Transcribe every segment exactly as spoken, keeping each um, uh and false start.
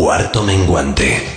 Cuarto menguante.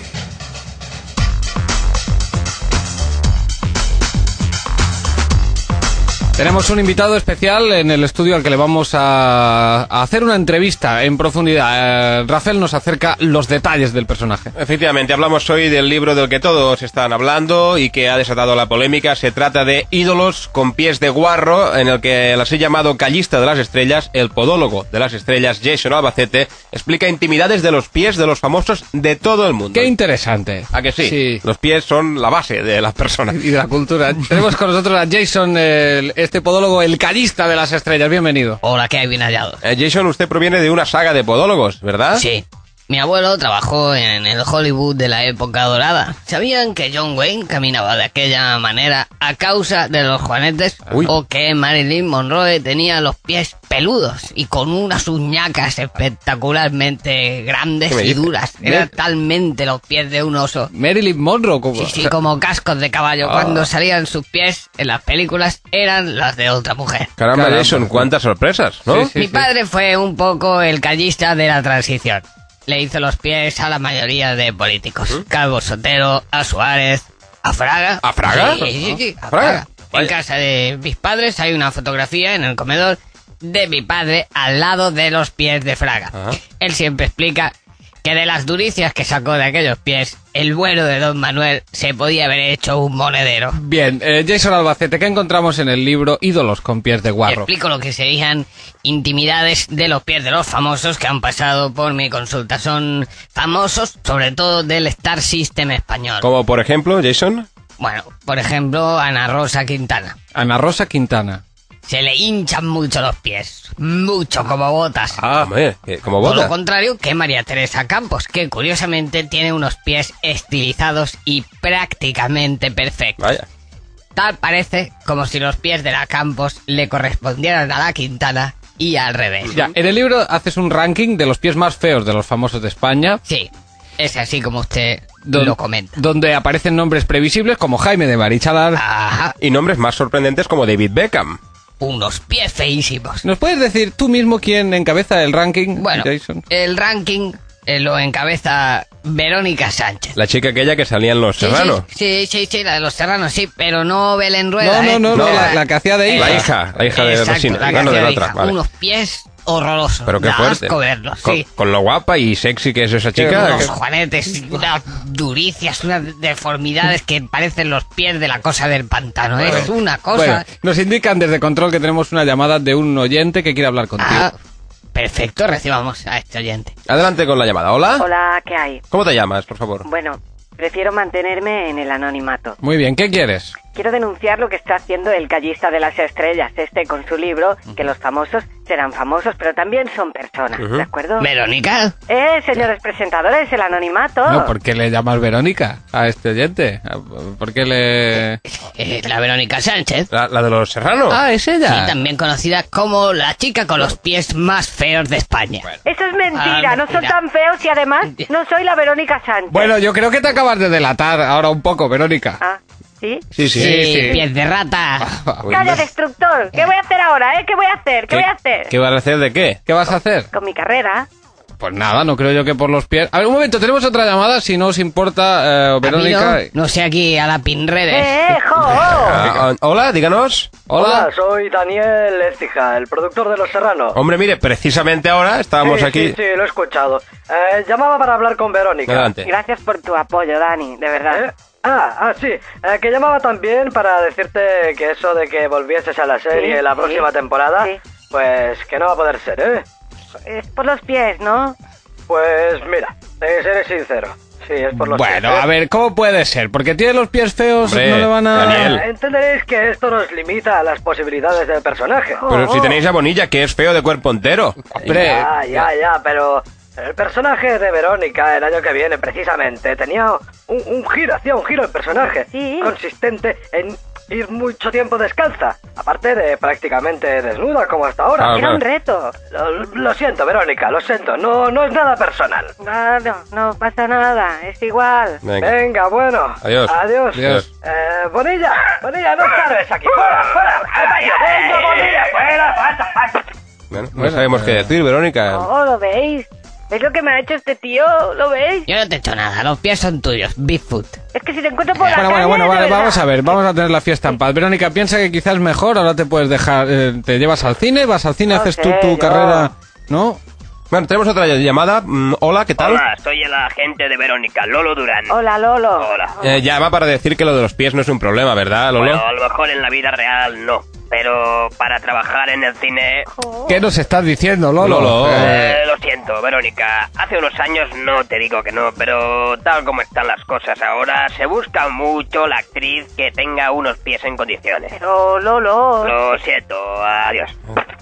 Tenemos un invitado especial en el estudio al que le vamos a, a hacer una entrevista en profundidad. Eh, Rafael nos acerca los detalles del personaje. Efectivamente, hablamos hoy del libro del que todos están hablando y que ha desatado la polémica. Se trata de Ídolos con pies de guarro, en el que el así llamado callista de las estrellas, el podólogo de las estrellas, Jason Albacete, explica intimidades de los pies de los famosos de todo el mundo. ¡Qué interesante! ¿A que sí? Sí. Los pies son la base de las personas. Y de la cultura. Tenemos con nosotros a Jason, el, este podólogo, el callista de las estrellas. Bienvenido. Hola, ¿qué hay? Bien hallado. Eh, Jason, usted proviene de una saga de podólogos, ¿verdad? Sí. Mi abuelo trabajó en el Hollywood de la época dorada. ¿Sabían que John Wayne caminaba de aquella manera a causa de los juanetes? Uy. ¿O que Marilyn Monroe tenía los pies peludos y con unas uñacas espectacularmente grandes y duras? Eran talmente los pies de un oso. Marilyn Monroe. Como... Sí, sí, como cascos de caballo. Ah. Cuando salían sus pies en las películas eran las de otra mujer. Caramba, Caramba. Jason, cuántas sorpresas, ¿no? Sí, sí. Mi padre fue un poco el callista de la transición. Le hizo los pies a la mayoría de políticos. ¿Mm? Calvo Sotelo, a Suárez, a Fraga. ¿A Fraga? Sí, sí, sí, a ¿Fraga? Fraga. En casa de mis padres hay una fotografía en el comedor de mi padre al lado de los pies de Fraga. Ajá. Él siempre explica que de las duricias que sacó de aquellos pies, el bueno de Don Manuel se podía haber hecho un monedero. Bien, eh, Jason Albacete, ¿qué encontramos en el libro Ídolos con pies de guarro? Explico lo que serían intimidades de los pies de los famosos que han pasado por mi consulta. Son famosos, sobre todo del Star System español. Como por ejemplo, Jason. Bueno, por ejemplo, Ana Rosa Quintana. Ana Rosa Quintana. Se le hinchan mucho los pies, mucho como botas. Ah, hombre, que- como Por bota. lo contrario que María Teresa Campos, que curiosamente tiene unos pies estilizados y prácticamente perfectos. Vaya. Tal parece como si los pies de la Campos le correspondieran a la Quintana y al revés. Ya, en el libro haces un ranking de los pies más feos de los famosos de España, Sí, es así como usted don- lo comenta. donde aparecen nombres previsibles como Jaime de Marichalar. Ajá, Y nombres más sorprendentes como David Beckham. unos pies feísimos. ¿Nos puedes decir tú mismo quién encabeza el ranking, Bueno, Jason? el ranking eh, lo encabeza Verónica Sánchez. La chica aquella que salía en Los Sí, Serrano. Sí, sí, sí, sí, la de los Serranos, sí, pero no Belén Rueda, No, no, ¿eh? no, no, No, la, la que hacía de La hija. hija, la hija de Exacto, Resina. la que Bueno, de hacía la de otra, hija. vale. Unos pies horrorosos. Pero qué da fuerte. asco verlos, Con, sí. con lo guapa y sexy que es esa chica. Unos que- juanetes, unas duricias, unas deformidades que parecen los pies de la cosa del pantano. Es una cosa... Bueno, nos indican desde Control que tenemos una llamada de un oyente que quiere hablar contigo. Ah, perfecto, recibamos a este oyente. Adelante con la llamada. ¿Hola? Hola, ¿qué hay? ¿Cómo te llamas, por favor? Bueno, prefiero mantenerme en el anonimato. Muy bien, ¿qué quieres? Quiero denunciar lo que está haciendo el callista de las estrellas, este con su libro, que los famosos serán famosos, pero también son personas, Ujú. ¿de acuerdo? Verónica, Eh, señores presentadores, el anonimato. No, ¿por qué le llamas Verónica a este oyente? ¿Por qué le...? eh, la Verónica Sánchez. ¿La, la de Los Serrano? Ah, es Sí, ella. también conocida como la chica con los pies más feos de España. Eso es mentira, Ah, no son mentira. tan feos y además no soy la Verónica Sánchez. Bueno, yo creo que te acabas de delatar ahora un poco, Verónica. Ah, ¿sí? Sí, sí. Sí, sí. pies de rata. Uy, Calla, me- destructor. ¿Qué voy a hacer ahora, eh? ¿Qué voy a hacer? ¿Qué, voy a hacer? ¿Qué vas a hacer de qué? ¿Qué vas a hacer? Con mi carrera. Pues nada, no creo yo que por los pies... A ver, un momento, tenemos otra llamada, si no os importa, eh, A mí Verónica... no, no sé aquí a la pinredes. ¡Eh, jo! Ah, ah, hola, díganos. Hola. soy Daniel Écija, el productor de Los Serrano. Hombre, mire, precisamente ahora estábamos sí, aquí. Sí, sí, lo he escuchado. Eh, llamaba para hablar con Verónica. Adelante. Gracias por tu apoyo, Dani, de verdad. ¿Eh? Ah, ah, sí. Eh, que llamaba también para decirte que eso de que volvieses a la serie Sí, la sí, próxima temporada, sí. pues que no va a poder ser, ¿eh? Es por los pies, ¿no? Pues mira, te seré sincero. Sí, es por los Bueno, pies, ¿eh? a ver, ¿cómo puede ser? Porque tiene los pies feos, Hombre, no le van a... Daniel. Eh, entenderéis que esto nos limita a las posibilidades del personaje. Pero Oh, si oh. tenéis a Bonilla, que es feo de cuerpo entero. Hombre, Ya, ya, ya, pero el personaje de Verónica el año que viene, precisamente, tenía un, un giro, hacía un giro el personaje. Sí. Consistente en ir mucho tiempo descalza, aparte de prácticamente desnuda como hasta ahora. Ah, Era un claro. reto. Lo, lo siento, Verónica, lo siento, no, no es nada personal. Claro, no pasa nada, es igual. Venga. Venga, bueno. Adiós. Adiós. Adiós. Eh, Bonilla, Bonilla, no estarves aquí. Fuera, fuera. Al baño. Venga, Bonilla, fuera, pasa, pasa. Bueno, no Bueno, sabemos eh. qué decir, Verónica. Oh, ¿lo veis? ¿Ves lo que me ha hecho este tío? ¿Lo veis? Yo no te he hecho nada, los pies son tuyos, Bigfoot. Es que si te encuentro por la Bueno, calle... bueno, bueno, de vale, verdad. vamos a ver, vamos a tener la fiesta en paz. Verónica, piensa que quizás es mejor, ahora te puedes dejar, eh, te llevas al cine, vas al cine, No haces sé, tú tu yo- carrera, ¿no? Bueno, tenemos otra llamada. Mm, Hola, ¿qué tal? Hola, soy el agente de Verónica, Lolo Durán. Hola, Lolo. Hola. Eh, llama para decir que lo de los pies no es un problema, ¿verdad, Lolo? Bueno, a lo mejor en la vida real no, pero para trabajar en el cine... ¿Qué nos estás diciendo, Lolo? Lolo. Eh, Eh, lo siento, Verónica. Hace unos años no te digo que no, pero tal como están las cosas ahora, se busca mucho la actriz que tenga unos pies en condiciones. Pero, Lolo... Lo siento, adiós.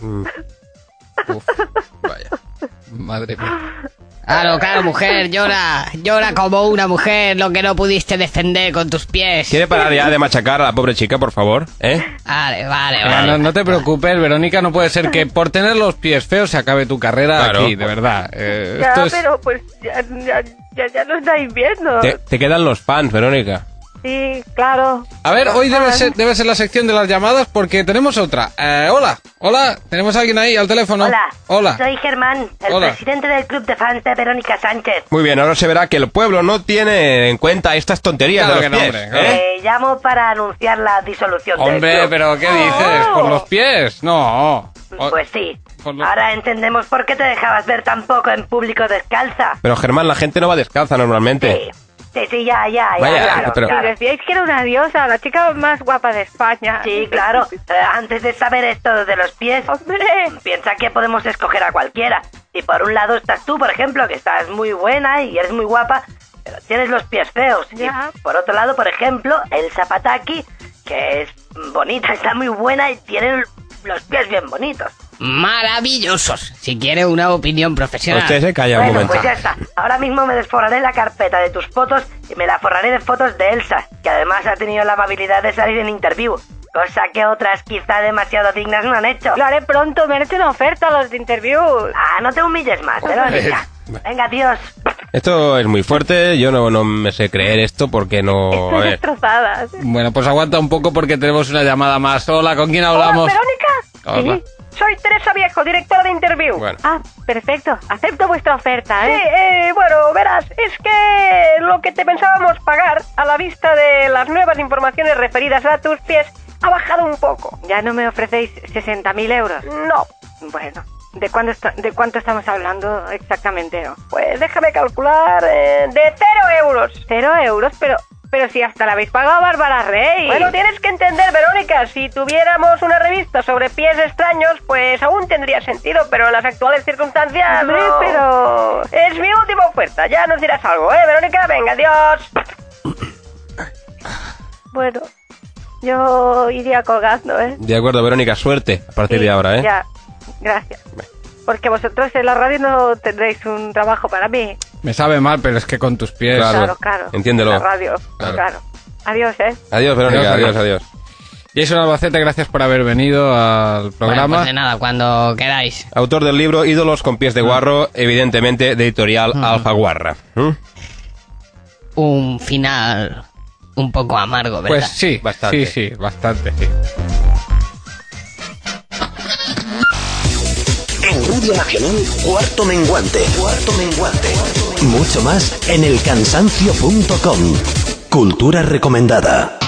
uf, vaya, madre mía. Claro, claro, mujer, llora, llora como una mujer lo que no pudiste defender con tus pies. ¿Quiere parar ya de machacar a la pobre chica, por favor? ¿Eh? Vale, vale, Mira, vale. no, no te preocupes, Verónica, no puede ser que por tener los pies feos se acabe tu carrera Claro. aquí, de verdad. Eh, Ya, esto es... pero pues ya, ya, ya, ya lo estáis viendo. Te, te quedan los fans, Verónica. Sí, claro. A ver, hoy debe Ah, ser, debe ser la sección de las llamadas porque tenemos otra. Eh, hola, hola, tenemos a alguien ahí al teléfono. Hola. Hola. Soy Germán, el Hola. presidente del club de fans de Verónica Sánchez. Muy bien, ahora se verá que el pueblo no tiene en cuenta estas tonterías Claro de los que no, pies. hombre, claro. ¿eh? Eh, llamo para anunciar la disolución del Hombre, club. pero ¿qué dices? ¿Por los pies? No. O- Pues sí. por lo- Ahora entendemos por qué te dejabas ver tan poco en público descalza. Pero Germán, la gente no va descalza normalmente. Sí. Sí, sí, ya, ya, ya. Vaya, claro, pero- claro. Y decíais que era una diosa, la chica más guapa de España. Sí, claro. Eh, antes de saber esto de los pies, ¡Hombre! piensa que podemos escoger a cualquiera. Si por un lado estás tú, por ejemplo, que estás muy buena y eres muy guapa, pero tienes los pies feos. Ya. Y por otro lado, por ejemplo, el Zapataki, que es bonita, está muy buena y tiene los pies bien bonitos. Maravillosos. Si quiere una opinión profesional. Usted se calla un Bueno, momento. pues ya está. Ahora mismo me desforraré la carpeta de tus fotos y me la forraré de fotos de Elsa, que además ha tenido la amabilidad de salir en interview, cosa que otras quizá demasiado dignas no han hecho. Lo haré pronto, me han hecho una oferta a los de interviews. Ah, no te humilles más, Verónica. Venga, adiós. Esto es muy fuerte, yo no, no me sé creer esto porque no... A Estoy ver. destrozada. Bueno, pues aguanta un poco porque tenemos una llamada más. Hola, ¿con quién hablamos? Hola, Verónica. Hola. Sí, soy Teresa Viejo, directora de interview. Bueno. Ah, perfecto. Acepto vuestra oferta, Sí, ¿eh? eh, bueno, verás, es que lo que te pensábamos pagar a la vista de las nuevas informaciones referidas a tus pies ha bajado un poco. ¿Ya no me ofrecéis sesenta mil euros? No, Bueno, ¿de cuánto, esta- ¿de cuánto estamos hablando exactamente? ¿No? pues déjame calcular eh, de cero euros. Cero euros, pero, pero si hasta la habéis pagado a Bárbara Rey. Bueno, tienes que entender, Verónica, si tuviéramos una revista sobre pies extraños, pues aún tendría sentido, pero en las actuales circunstancias... Hombre, no. pero... Es mi última oferta, ya nos dirás algo, ¿eh, Verónica? Venga, adiós. Bueno, yo iría colgando, ¿eh? De acuerdo, Verónica, suerte a partir Sí, de ahora, ¿eh? Ya, gracias. Porque vosotros en la radio no tendréis un trabajo para mí. Me sabe mal, pero es que con tus pies... Claro. Claro, claro. Entiéndelo. En la radio, Claro. claro. Adiós, ¿eh? Adiós, Verónica, Adiós, adiós, adiós. Jason Albacete, gracias por haber venido al Bueno, programa. pues de nada, cuando queráis. Autor del libro Ídolos con pies de guarro, evidentemente de editorial Alfaguarra. ¿Mm? Un final un poco amargo, ¿verdad? Pues sí, Bastante. sí, sí, bastante, sí. En Radio Nacional, Cuarto Menguante. Cuarto Menguante. Mucho más en el cansancio punto com. Cultura recomendada.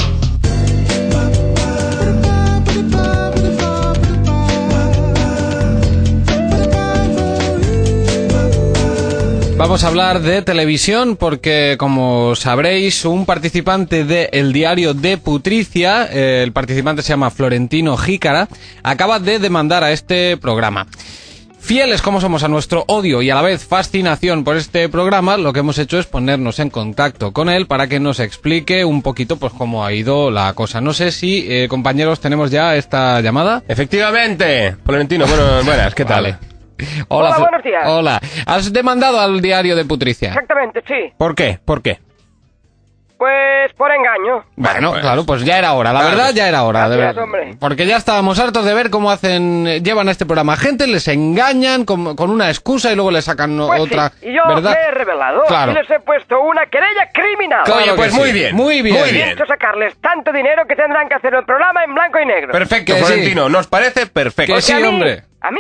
Vamos a hablar de televisión porque, como sabréis, un participante de El Diario de Putricia, eh, el participante se llama Florentino Jícara, acaba de demandar a este programa. Fieles como somos a nuestro odio y a la vez fascinación por este programa, lo que hemos hecho es ponernos en contacto con él para que nos explique un poquito pues cómo ha ido la cosa. No sé si, eh, compañeros, tenemos ya esta llamada. Efectivamente. Florentino, bueno, buenas, ¿qué tal? Vale. Hola, Fl- buenos días. Hola. ¿Has demandado al Diario de Putricia? Exactamente, sí. ¿Por qué? ¿Por qué? Pues por engaño. Bueno, pues. claro, pues ya era hora, la Claro. verdad ya era hora. de Gracias, ver- hombre. Porque ya estábamos hartos de ver cómo hacen, eh, llevan a este programa gente, les engañan con, con una excusa y luego le sacan Pues otra, sí, y yo ¿verdad? me he revelado Claro. y les he puesto una querella criminal. Claro Oye, que pues sí. muy bien. Muy bien. Muy bien. Pienso sacarles tanto dinero que tendrán que hacer el programa en blanco y negro. Perfecto, Que sí. Florentino, nos parece perfecto. Que sí, a mí, hombre. A mí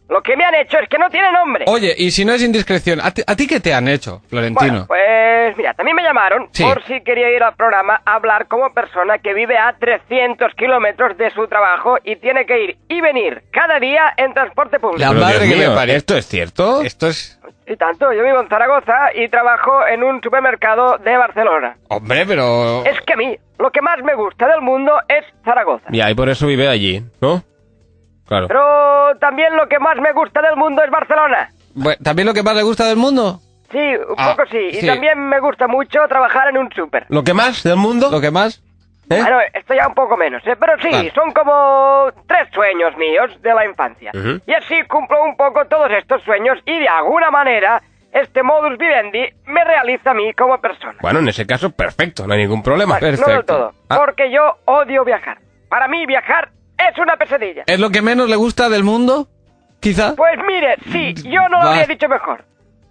Lo que me han hecho es que no tiene nombre. Oye, y si no es indiscreción, ¿a ti, a ti qué te han hecho, Florentino? Bueno, pues mira, también me llamaron Sí. por si quería ir al programa a hablar como persona que vive a trescientos kilómetros de su trabajo y tiene que ir y venir cada día en transporte público. La Pero, madre Dios que me mío, parió. ¿esto es cierto? Esto es... Y tanto, yo vivo en Zaragoza y trabajo en un supermercado de Barcelona. Hombre, pero... Es que a mí, lo que más me gusta del mundo es Zaragoza. Ya, y por eso vive allí, ¿no? Claro. Pero también lo que más me gusta del mundo es Barcelona. Bueno, ¿también lo que más le gusta del mundo? Sí, un Ah, poco sí. Y sí. también me gusta mucho trabajar en un súper. ¿Lo que más del mundo? ¿Lo que más? ¿Eh? Bueno, esto ya un poco menos, ¿eh? Pero sí, Vale. son como tres sueños míos de la infancia. Ujú. Y así cumplo un poco todos estos sueños y de alguna manera este modus vivendi me realiza a mí como persona. Bueno, en ese caso, perfecto, no hay ningún problema. Bueno, no del perfecto. todo, Ah. porque yo odio viajar. Para mí viajar es una pesadilla. ¿Es lo que menos le gusta del mundo? ¿Quizá? Pues mire, sí, yo no lo Va. habría dicho mejor.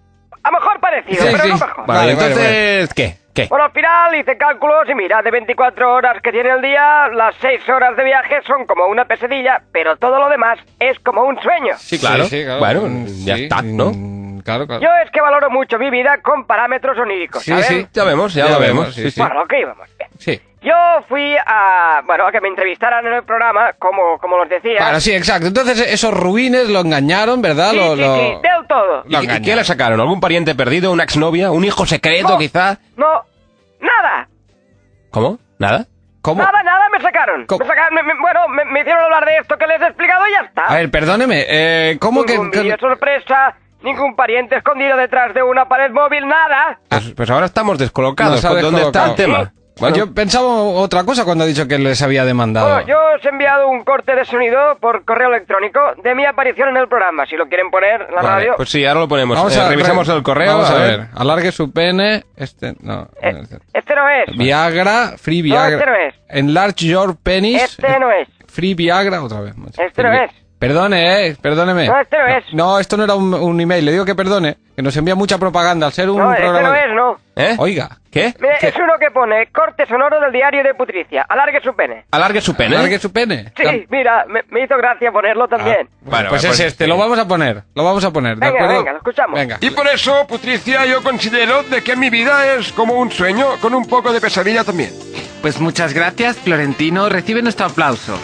A lo mejor parecido, Sí, pero sí. no mejor. Vale, Vale, entonces, ¿qué? ¿Qué? Bueno, al final hice cálculos y mira, de veinticuatro horas que tiene el día, las seis horas de viaje son como una pesadilla, pero todo lo demás es como un sueño. Sí, claro. Bueno, Mm, ya sí, está, ¿no? mm, Claro, claro. Yo es que valoro mucho mi vida con parámetros oníricos, Sí, ¿sabes? sí. Ya vemos, ya, Ya lo vemos, vemos. sí, Sí, sí. sí. Bueno, lo que íbamos. Bien. Sí. Yo fui a, bueno, a que me entrevistaran en el programa, como, como los decía. Bueno, sí, exacto. Entonces esos rubines lo engañaron, ¿verdad? sí, lo, sí, lo- sí, del todo. ¿Y, y qué le sacaron? ¿Algún pariente perdido? ¿Una exnovia? ¿Un hijo secreto, No. quizá? No, nada. ¿Cómo? ¿Nada? ¿Cómo? Nada, nada me sacaron. ¿Cómo? Me sacaron, me- me- bueno, me, me hicieron hablar de esto que les he explicado y ya está. A ver, perdóneme. Eh, ¿Cómo que...? Ningún que- vídeo sorpresa, ningún pariente escondido detrás de una pared móvil, nada. Pues, pues ahora estamos descolocados. Nos ha ¿Por ¿Dónde está el descolocado. tema? Bueno, Yo pensaba otra cosa cuando ha dicho que les había demandado. Bueno, yo os he enviado un corte de sonido por correo electrónico de mi aparición en el programa. Si lo quieren poner en la vale, radio. pues sí, ahora lo ponemos. Vamos Eh, a revisamos re- el correo. Vamos a ver. Alargue su pene. Este, no. Eh, no, este. este no es. Viagra, Free No, Viagra. este no es. Enlarge your penis. Este no es. Free Viagra, otra vez. macho. Este no Free- es. Perdone, eh, perdóneme. No, este no es. No, esto no era un, un email. Le digo que perdone, que nos envía mucha propaganda al ser un No, este programa. no es, no. ¿Eh? Oiga. ¿Qué? Mire, ¿Qué? es uno que pone corte sonoro del diario de Putricia. Alargue su pene. Alargue su pene. Alargue su pene. Sí, mira, me, me hizo gracia ponerlo también. Bueno, pues pues es este, sí. lo vamos a poner, lo vamos a poner, ¿de Venga, acuerdo? venga, lo escuchamos. Venga. Y por eso, Patricia, yo considero de que mi vida es como un sueño con un poco de pesadilla también. Pues muchas gracias, Florentino. Recibe nuestro aplauso.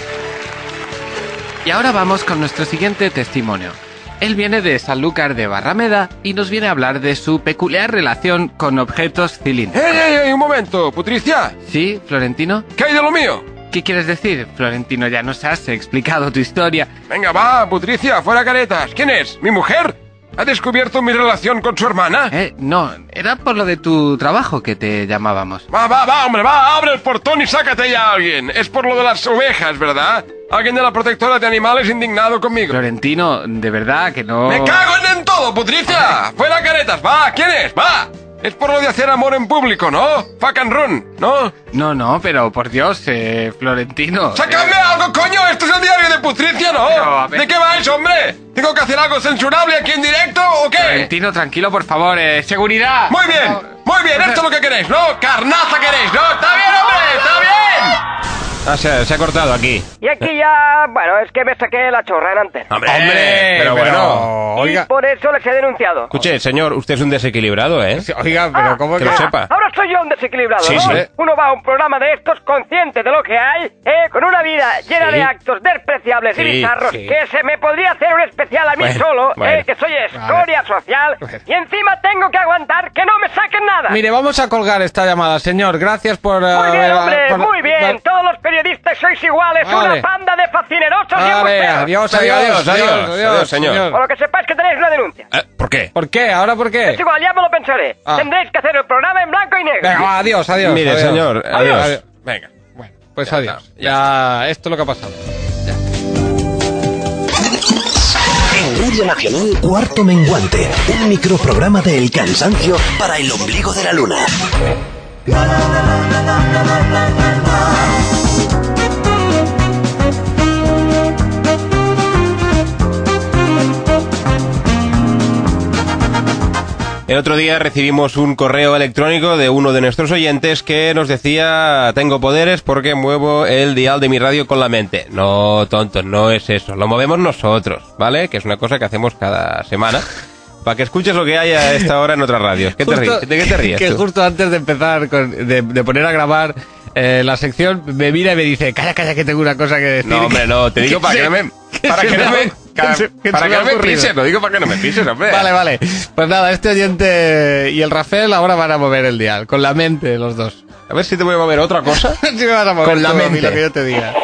Y ahora vamos con nuestro siguiente testimonio. Él viene de Sanlúcar de Barrameda y nos viene a hablar de su peculiar relación con objetos cilíndricos. ¡Ey, ey, ey! Un momento, Patricia. ¿Sí, Florentino? ¿Qué hay de lo mío? ¿Qué quieres decir, Florentino? Ya nos has explicado tu historia. Venga, va, Patricia, fuera caretas. ¿Quién es? ¿Mi mujer? ¿Ha descubierto mi relación con su hermana? Eh, no, era por lo de tu trabajo que te llamábamos. Va, va, va, hombre, va, abre el portón y sácate ya a alguien. Es por lo de las ovejas, ¿verdad? Alguien de la protectora de animales indignado conmigo. Florentino, de verdad que no... ¡Me cago en, en todo, Patricia! ¡Fuera caretas! ¡Va! ¿Quién es? ¡Va! Es por lo de hacer amor en público, ¿no? Fuck and run, ¿no? No, no, pero por Dios, eh, Florentino... ¡Sácame eh, algo, coño! ¡Esto es el diario de Patricia, ¿no? Pero, a ver- ¿De qué vais, hombre? ¿Tengo que hacer algo censurable aquí en directo o qué? Florentino, tranquilo, por favor, eh, seguridad. Muy bien, muy bien, esto es lo que queréis, ¿no? ¡Carnaza queréis, ¿no? ¡Está bien, hombre! ¡Está bien! Ah, se, ha- se ha cortado aquí. Y aquí ya, bueno, es que me saqué la chorra en antena. Hombre, Hombre, pero bueno. oiga, Y por eso les he denunciado. Escuche, señor, usted es un desequilibrado, ¿eh? oiga, pero Ah, ¿cómo que que...? lo ah, sepa. Ahora soy yo un desequilibrado, Sí, ¿no? sí. Uno va a un programa de estos consciente de lo que hay, ¿eh? Con una vida llena Sí. de actos despreciables Sí, y bizarros, sí. que se me podría hacer un especial a mí Bueno, solo, bueno. ¿eh? Que soy escoria social, y encima tengo que aguantar que no me saquen nada. Mire, vamos a colgar esta llamada, señor. Gracias por... Muy eh, bien, haber- hombre, por- muy bien. por- Todos los periodistas sois iguales, Vale. una panda de fascinerosos y Vale, embusteros. adiós, Adiós, adiós, adiós, adiós, adiós, señor. Por lo que sepáis que tenéis una denuncia. Eh, ¿Por qué? ¿Por qué? ¿Ahora por qué? Es igual, ya me lo pensaré. Ah. Tendréis que hacer el programa en blanco y negro. Venga, va, adiós, adiós. Mire, adiós. señor, adiós. Venga, bueno, pues Ya adiós. está, Ya, esto es lo que ha pasado. En Radio Nacional, Cuarto Menguante, un microprograma de El Cansancio para el ombligo de la luna. El otro día recibimos un correo electrónico de uno de nuestros oyentes que nos decía: tengo poderes porque muevo el dial de mi radio con la mente. No, tontos, no es eso. Lo movemos nosotros, ¿vale? Que es una cosa que hacemos cada semana. Para que escuches lo que hay a esta hora en otras radios. ¿Qué te ríes? ¿De qué te ríes Que tú? justo antes de empezar, con, de, de poner a grabar eh, la sección, me mira y me dice: calla, calla, que tengo una cosa que decir. No, hombre, no, te digo para que no me... Para que no me... Para que no me pises, lo digo para que no me pises, hombre. Vale, vale. Pues nada, este oyente y el Rafael ahora van a mover el dial, con la mente los dos. A ver si te voy a mover otra cosa. Si me vas a mover con la mente. Lo que yo te diga.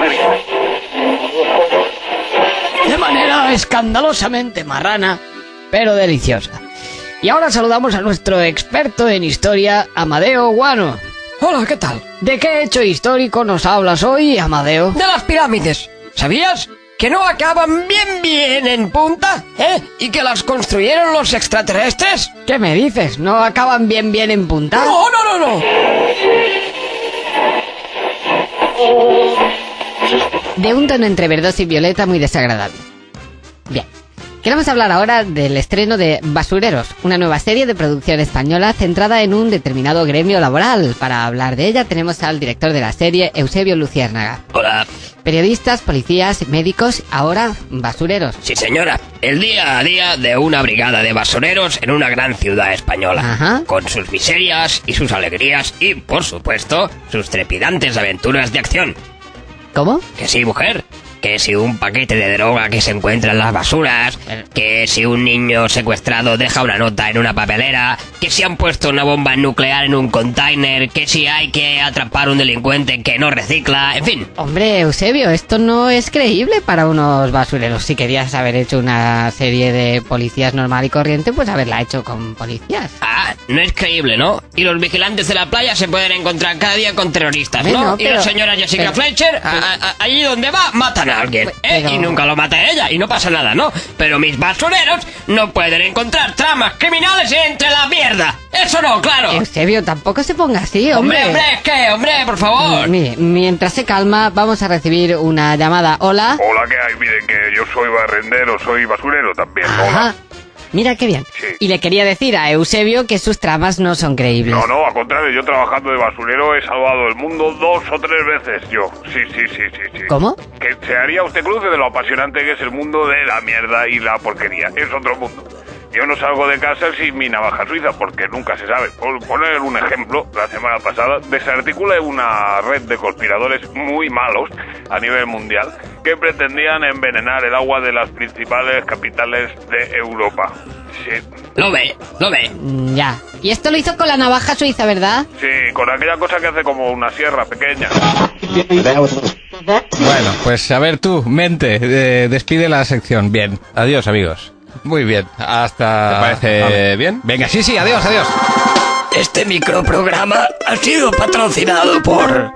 De manera escandalosamente marrana, pero deliciosa. Y ahora saludamos a nuestro experto en historia, Amadeo Guano. Hola, ¿qué tal? ¿De qué hecho histórico nos hablas hoy, Amadeo? De las pirámides. ¿Sabías que no acaban bien bien en punta? ¿Eh? ¿Y que las construyeron los extraterrestres? ¿Qué me dices? ¿No acaban bien bien en punta? No, no, no, no. De un tono entre verdoso y violeta muy desagradable. Bien. Queremos hablar ahora del estreno de Basureros, una nueva serie de producción española centrada en un determinado gremio laboral. Para hablar de ella tenemos al director de la serie, Eusebio Luciérnaga. Hola. Periodistas, policías, médicos, ahora basureros. Sí, señora. El día a día de una brigada de basureros en una gran ciudad española. Ajá. Con sus miserias y sus alegrías y, por supuesto, sus trepidantes aventuras de acción. ¿Cómo? Que sí, mujer. Que si un paquete de droga que se encuentra en las basuras, que si un niño secuestrado deja una nota en una papelera, que si han puesto una bomba nuclear en un container, que si hay que atrapar a un delincuente que no recicla, en fin. Hombre, Eusebio, esto no es creíble para unos basureros. Si querías haber hecho una serie de policías normal y corriente, pues haberla hecho con policías. Ah, no es creíble, ¿no? Y los vigilantes de la playa se pueden encontrar cada día con terroristas, ¿no? Bueno, y pero, la señora Jessica pero, Fletcher, a, a, allí donde va, matan a alguien, ¿eh? Pero... Y nunca lo mata ella, y no pasa nada, ¿no? Pero mis basureros no pueden encontrar tramas criminales entre la mierda. Eso no, claro. Eusebio, tampoco se ponga así, hombre. Hombre, hombre, ¿qué? Hombre, por favor. Mire, mientras se calma, vamos a recibir una llamada. Hola. Hola, ¿qué hay? Miren, que yo soy barrendero, soy basurero también. Ajá. Hola. Mira qué bien. Sí. Y le quería decir a Eusebio que sus tramas no son creíbles. No, no, al contrario, yo trabajando de basurero he salvado el mundo dos o tres veces yo. Sí, sí, sí, sí, sí. ¿Cómo? Que se haría usted cruce de lo apasionante que es el mundo de la mierda y la porquería. Es otro mundo. Yo no salgo de casa sin mi navaja suiza, porque nunca se sabe. Por poner un ejemplo, la semana pasada desarticulé una red de conspiradores muy malos a nivel mundial que pretendían envenenar el agua de las principales capitales de Europa. Sí. Lo ve, lo ve. Ya. Y esto lo hizo con la navaja suiza, ¿verdad? Sí, con aquella cosa que hace como una sierra pequeña. Bueno, pues a ver tú, mente, eh, despide la sección. Bien. Adiós, amigos. Muy bien. Hasta... ¿Te parece vale. bien? Venga, sí, sí, adiós, adiós. Este microprograma ha sido patrocinado por...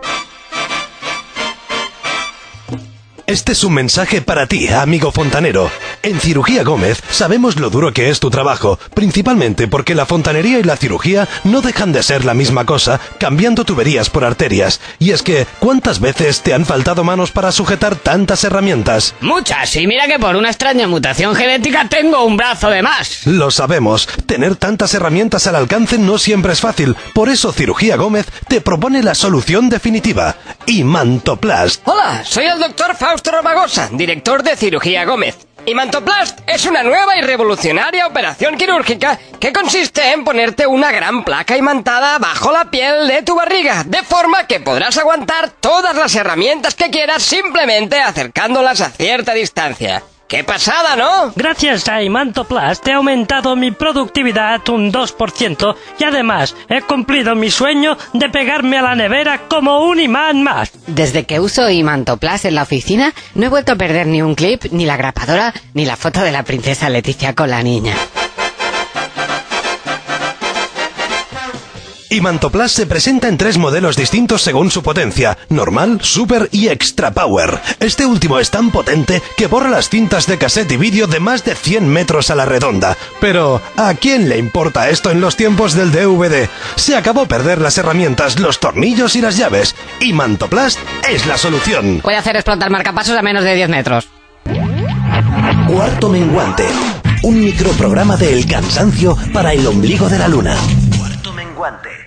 Este es un mensaje para ti, amigo fontanero. En Cirugía Gómez sabemos lo duro que es tu trabajo, principalmente porque la fontanería y la cirugía no dejan de ser la misma cosa, cambiando tuberías por arterias. Y es que, ¿cuántas veces te han faltado manos para sujetar tantas herramientas? Muchas, y mira que por una extraña mutación genética tengo un brazo de más. Lo sabemos, tener tantas herramientas al alcance no siempre es fácil. Por eso Cirugía Gómez te propone la solución definitiva. Imantoplast. Hola, soy el doctor Fausto Romagosa, director de Cirugía Gómez. Imantoplast es una nueva y revolucionaria operación quirúrgica que consiste en ponerte una gran placa imantada bajo la piel de tu barriga, de forma que podrás aguantar todas las herramientas que quieras simplemente acercándolas a cierta distancia. ¡Qué pasada!, ¿no? Gracias a Imantoplast he aumentado mi productividad un dos por ciento y además he cumplido mi sueño de pegarme a la nevera como un imán más. Desde que uso Imantoplast en la oficina no he vuelto a perder ni un clip, ni la grapadora, ni la foto de la princesa Leticia con la niña. Imantoplast se presenta en tres modelos distintos según su potencia: normal, super y extra power. Este último es tan potente que borra las cintas de cassette y vídeo de más de cien metros a la redonda. Pero, ¿a quién le importa esto en los tiempos del D V D? Se acabó perder las herramientas, los tornillos y las llaves. Imantoplast es la solución. Puede hacer explotar marcapasos a menos de diez metros. Cuarto menguante. un microprograma de El Cansancio para el ombligo de la luna. Cuarto menguante.